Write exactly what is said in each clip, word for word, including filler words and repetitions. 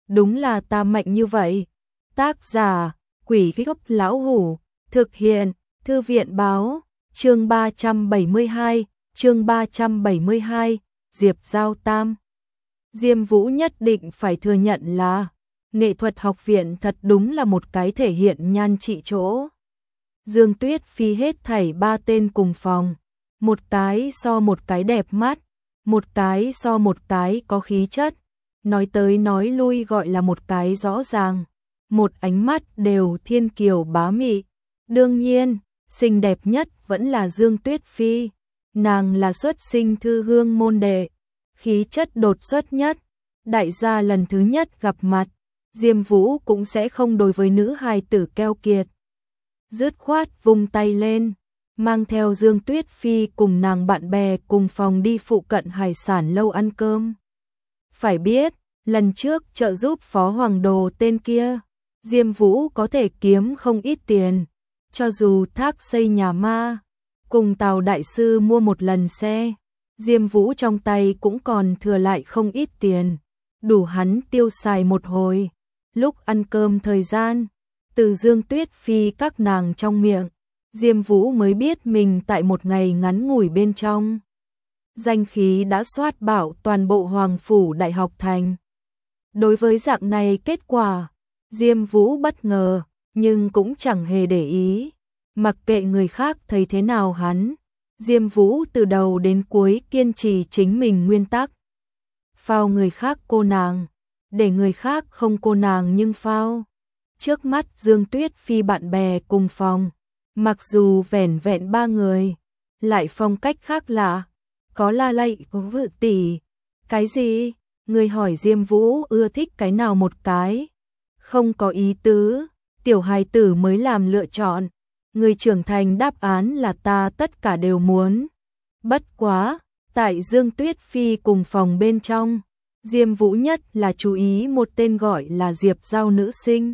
đúng là ta mạnh như vậy. Tác giả, Quỷ Gốc Lão Hủ, thực hiện, Thư viện báo, chương ba trăm bảy mươi hai, chương ba trăm bảy mươi hai, Diệp Giao Tam. Diêm Vũ nhất định phải thừa nhận là nghệ thuật học viện thật đúng là một cái thể hiện nhan trị chỗ. Dương Tuyết Phi hết thảy ba tên cùng phòng, một cái so một cái đẹp mắt, một cái so một cái có khí chất, nói tới nói lui gọi là một cái rõ ràng, một ánh mắt đều thiên kiều bá mị. Đương nhiên, xinh đẹp nhất vẫn là Dương Tuyết Phi, nàng là xuất sinh thư hương môn đệ, khí chất đột xuất nhất, đại gia lần thứ nhất gặp mặt, Diêm Vũ cũng sẽ không đối với nữ hài tử keo kiệt. Dứt khoát vung tay lên, mang theo Dương Tuyết Phi cùng nàng bạn bè cùng phòng đi phụ cận hải sản lâu ăn cơm. Phải biết, lần trước trợ giúp Phó Hoàng Đồ tên kia, Diêm Vũ có thể kiếm không ít tiền, cho dù thác xây nhà ma, cùng Tào Đại Sư mua một lần xe, Diêm Vũ trong tay cũng còn thừa lại không ít tiền, đủ hắn tiêu xài một hồi. Lúc ăn cơm thời gian, từ Dương Tuyết Phi các nàng trong miệng, Diêm Vũ mới biết mình tại một ngày ngắn ngủi bên trong. Danh khí đã soát bạo toàn bộ Hoàng Phủ Đại Học Thành. Đối với dạng này kết quả, Diêm Vũ bất ngờ, nhưng cũng chẳng hề để ý. Mặc kệ người khác thấy thế nào hắn, Diêm Vũ từ đầu đến cuối kiên trì chính mình nguyên tắc. Phao người khác cô nàng, để người khác không cô nàng nhưng phao. Trước mắt Dương Tuyết Phi bạn bè cùng phòng, mặc dù vẻn vẹn ba người, lại phong cách khác lạ, có la lạy, có vự tỷ. Cái gì? Người hỏi Diêm Vũ ưa thích cái nào một cái? Không có ý tứ, tiểu hài tử mới làm lựa chọn. Người trưởng thành đáp án là ta tất cả đều muốn. Bất quá, tại Dương Tuyết Phi cùng phòng bên trong, Diêm Vũ nhất là chú ý một tên gọi là Diệp Giao nữ sinh.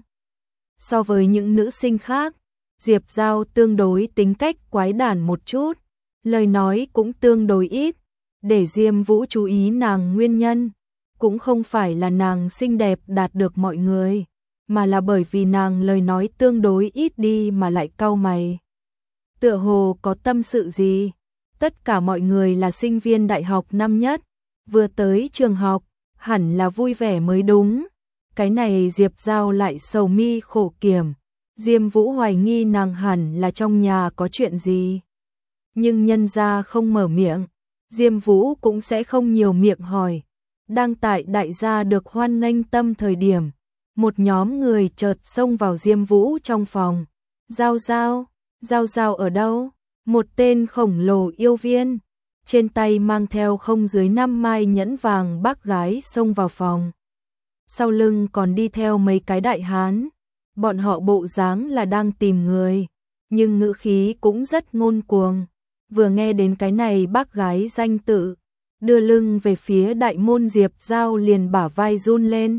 So với những nữ sinh khác, Diệp Giao tương đối tính cách quái đản một chút, lời nói cũng tương đối ít. Để Diêm Vũ chú ý nàng nguyên nhân, cũng không phải là nàng xinh đẹp đạt được mọi người, mà là bởi vì nàng lời nói tương đối ít đi mà lại cau mày. Tựa hồ có tâm sự gì? Tất cả mọi người là sinh viên đại học năm nhất, vừa tới trường học, hẳn là vui vẻ mới đúng. Cái này Diệp Giao lại sầu mi khổ kiểm, Diêm Vũ hoài nghi nàng hẳn là trong nhà có chuyện gì. Nhưng nhân gia không mở miệng, Diêm Vũ cũng sẽ không nhiều miệng hỏi. Đang tại đại gia được hoan nghênh tâm thời điểm, một nhóm người chợt xông vào Diêm Vũ trong phòng. Giao Giao, Giao Giao ở đâu? Một tên khổng lồ yêu viên, trên tay mang theo không dưới năm mai nhẫn vàng bác gái xông vào phòng. Sau lưng còn đi theo mấy cái đại hán, bọn họ bộ dáng là đang tìm người, nhưng ngữ khí cũng rất ngông cuồng. Vừa nghe đến cái này bác gái danh tự, đưa lưng về phía đại môn Diệp Giao liền bả vai run lên.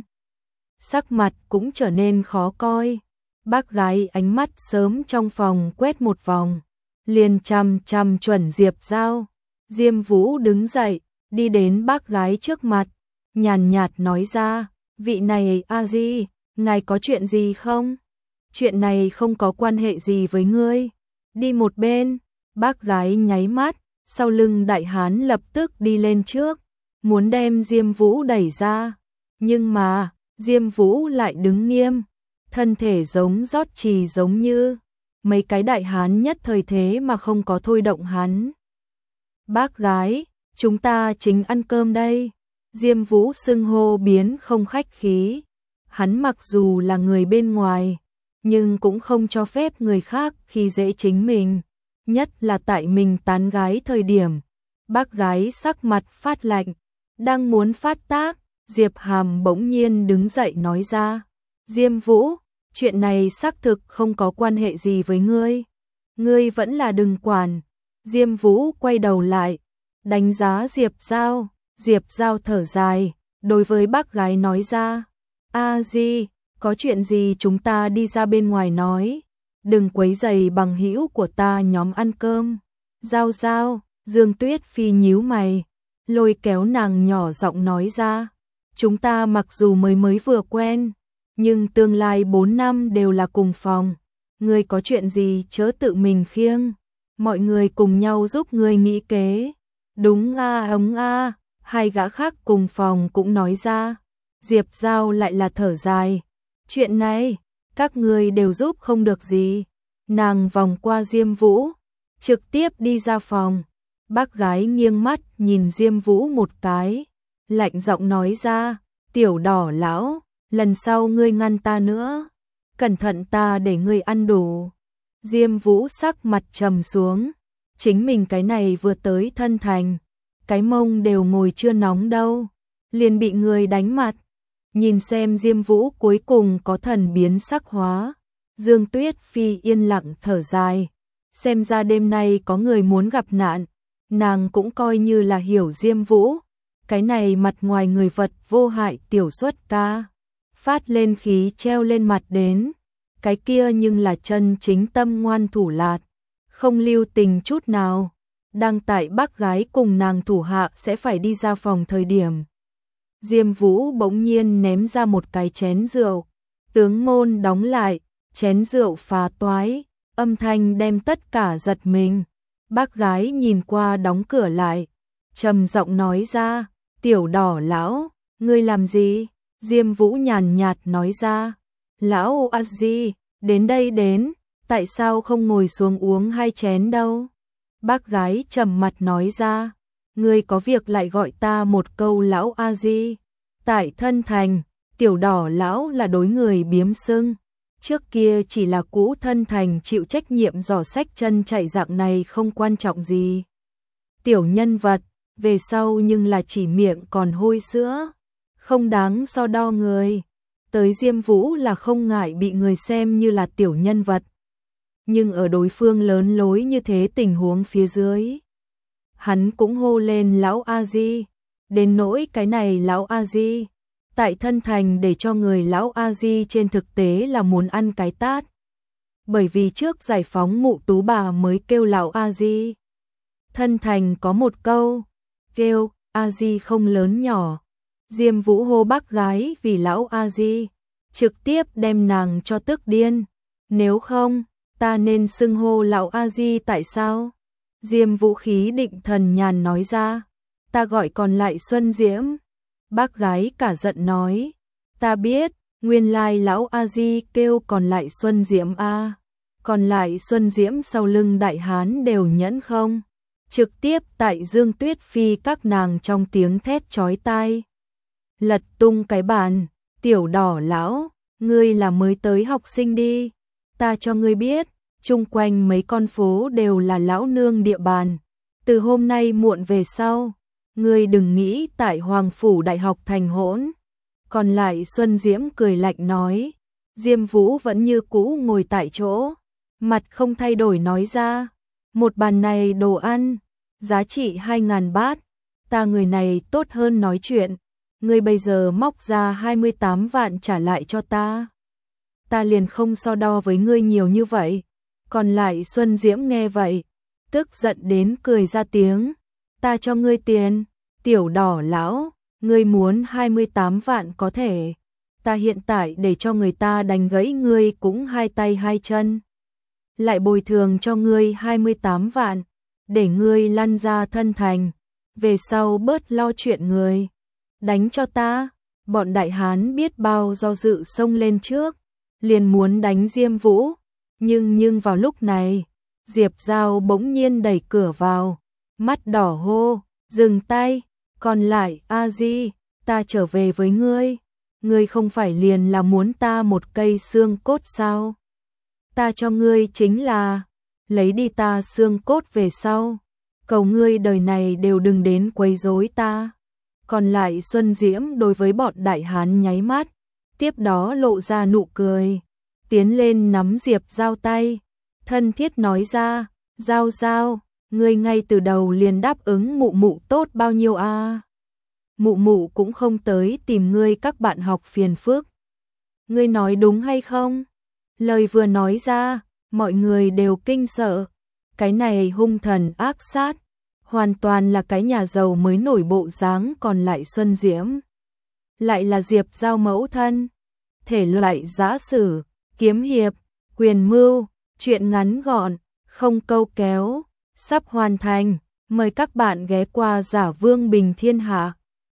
Sắc mặt cũng trở nên khó coi. Bác gái ánh mắt sớm trong phòng quét một vòng, liền chằm chằm chuẩn Diệp Giao. Diêm Vũ đứng dậy, đi đến bác gái trước mặt, nhàn nhạt nói ra, vị này a di, ngài có chuyện gì không? Chuyện này không có quan hệ gì với ngươi. Đi một bên. Bác gái nháy mắt, sau lưng đại hán lập tức đi lên trước, muốn đem Diêm Vũ đẩy ra. Nhưng mà, Diêm Vũ lại đứng nghiêm, thân thể giống rót trì giống như. Mấy cái đại hán nhất thời thế mà không có thôi động hắn. Bác gái, chúng ta chính ăn cơm đây. Diêm Vũ xưng hô biến không khách khí. Hắn mặc dù là người bên ngoài, nhưng cũng không cho phép người khác khi dễ chính mình. Nhất là tại mình tán gái thời điểm. Bác gái sắc mặt phát lạnh, đang muốn phát tác, Diệp Hàm bỗng nhiên đứng dậy nói ra. Diêm Vũ, chuyện này xác thực không có quan hệ gì với ngươi. Ngươi vẫn là đừng quản. Diêm Vũ quay đầu lại, đánh giá Diệp Giao. Diệp Giao thở dài, đối với bác gái nói ra. A di, có chuyện gì chúng ta đi ra bên ngoài nói. Đừng quấy rầy bằng hữu của ta nhóm ăn cơm. Giao Giao, Dương Tuyết Phi nhíu mày, lôi kéo nàng nhỏ giọng nói ra. chúng ta mặc dù mới mới vừa quen, nhưng tương lai bốn năm đều là cùng phòng. Ngươi có chuyện gì chớ tự mình khiêng, mọi người cùng nhau giúp ngươi nghĩ kế. Đúng a ống a, hai gã khác cùng phòng cũng nói ra. Diệp Giao lại là thở dài. Chuyện này, các ngươi đều giúp không được gì. Nàng vòng qua Diêm Vũ, trực tiếp đi ra phòng. Bác gái nghiêng mắt nhìn Diêm Vũ một cái, lạnh giọng nói ra, tiểu đỏ lão, lần sau ngươi ngăn ta nữa, cẩn thận ta để ngươi ăn đủ. Diêm Vũ sắc mặt trầm xuống, chính mình cái này vừa tới thân thành, cái mông đều ngồi chưa nóng đâu, liền bị người đánh mặt. Nhìn xem Diêm Vũ cuối cùng có thần biến sắc hóa, Dương Tuyết Phi yên lặng thở dài, xem ra đêm nay có người muốn gặp nạn, nàng cũng coi như là hiểu Diêm Vũ, cái này mặt ngoài người vật vô hại tiểu xuất ca, phát lên khí treo lên mặt đến, cái kia nhưng là chân chính tâm ngoan thủ lạt, không lưu tình chút nào. Đang tại bác gái cùng nàng thủ hạ sẽ phải đi ra phòng thời điểm, Diêm Vũ bỗng nhiên ném ra một cái chén rượu, tướng môn đóng lại, chén rượu phá toái, âm thanh đem tất cả giật mình. Bác gái nhìn qua đóng cửa lại, trầm giọng nói ra, tiểu đỏ lão, ngươi làm gì? Diêm Vũ nhàn nhạt nói ra, lão a di, đến đây đến, tại sao không ngồi xuống uống hai chén đâu? Bác gái trầm mặt nói ra, ngươi có việc lại gọi ta một câu lão a di. Tại thân thành, tiểu đỏ lão là đối người biếm xưng. Trước kia chỉ là cũ thân thành chịu trách nhiệm dò sách chân chạy dạng này không quan trọng gì. Tiểu nhân vật, về sau nhưng là chỉ miệng còn hôi sữa, không đáng so đo người. Tới Diêm Vũ là không ngại bị người xem như là tiểu nhân vật. Nhưng ở đối phương lớn lối như thế tình huống phía dưới, hắn cũng hô lên lão a di, đến nỗi cái này lão a di, tại thân thành để cho người lão a di trên thực tế là muốn ăn cái tát. Bởi vì trước giải phóng Mụ Tú bà mới kêu lão a di. Thân thành có một câu, kêu a di không lớn nhỏ. Diêm Vũ hô bác gái vì lão a di, trực tiếp đem nàng cho tức điên. Nếu không, ta nên xưng hô lão a di tại sao? Diêm Vũ khí định thần nhàn nói ra, ta gọi còn lại Xuân Diễm. Bác gái cả giận nói, ta biết, nguyên lai lão a di kêu còn lại Xuân Diễm a. Còn lại Xuân Diễm sau lưng đại hán đều nhẫn không? Trực tiếp tại Dương Tuyết Phi các nàng trong tiếng thét chói tai. Lật tung cái bàn, tiểu đỏ lão, ngươi là mới tới học sinh đi. Ta cho ngươi biết, chung quanh mấy con phố đều là lão nương địa bàn. Từ hôm nay muộn về sau, ngươi đừng nghĩ tại Hoàng Phủ Đại học thành hỗn. Còn lại Xuân Diễm cười lạnh nói, Diêm Vũ vẫn như cũ ngồi tại chỗ, mặt không thay đổi nói ra, một bàn này đồ ăn, giá trị hai ngàn bát, ta người này tốt hơn nói chuyện, ngươi bây giờ móc ra hai mươi tám vạn trả lại cho ta. Ta liền không so đo với ngươi nhiều như vậy. Còn lại Xuân Diễm nghe vậy, tức giận đến cười ra tiếng, ta cho ngươi tiền, tiểu đỏ lão, ngươi muốn hai mươi tám vạn có thể, ta hiện tại để cho người ta đánh gãy ngươi cũng hai tay hai chân. Lại bồi thường cho ngươi hai mươi tám vạn, để ngươi lăn ra thân thành, về sau bớt lo chuyện người. Đánh cho ta, bọn đại hán biết bao do dự xông lên trước, liền muốn đánh Diêm Vũ, nhưng nhưng vào lúc này, Diệp Giao bỗng nhiên đẩy cửa vào, mắt đỏ hô, dừng tay, còn lại a di, ta trở về với ngươi, ngươi không phải liền là muốn ta một cây xương cốt sao? Ta cho ngươi chính là lấy đi ta xương cốt về sau, cầu ngươi đời này đều đừng đến quấy rối ta. Còn lại Xuân Diễm đối với bọn đại hán nháy mắt, tiếp đó lộ ra nụ cười, tiến lên nắm Diệp Giao tay, thân thiết nói ra, Giao Giao, ngươi ngay từ đầu liền đáp ứng Mụ Mụ tốt bao nhiêu a? À? Mụ Mụ cũng không tới tìm ngươi các bạn học phiền phức. Ngươi nói đúng hay không? Lời vừa nói ra, mọi người đều kinh sợ, cái này hung thần ác sát, hoàn toàn là cái nhà giàu mới nổi bộ dáng còn lại Xuân Diễm. lại là Diệp Giao mẫu thân. Thể loại giã sử, kiếm hiệp, quyền mưu, truyện ngắn gọn, không câu kéo, sắp hoàn thành. Mời các bạn ghé qua Giả Vương Bình Thiên Hạ.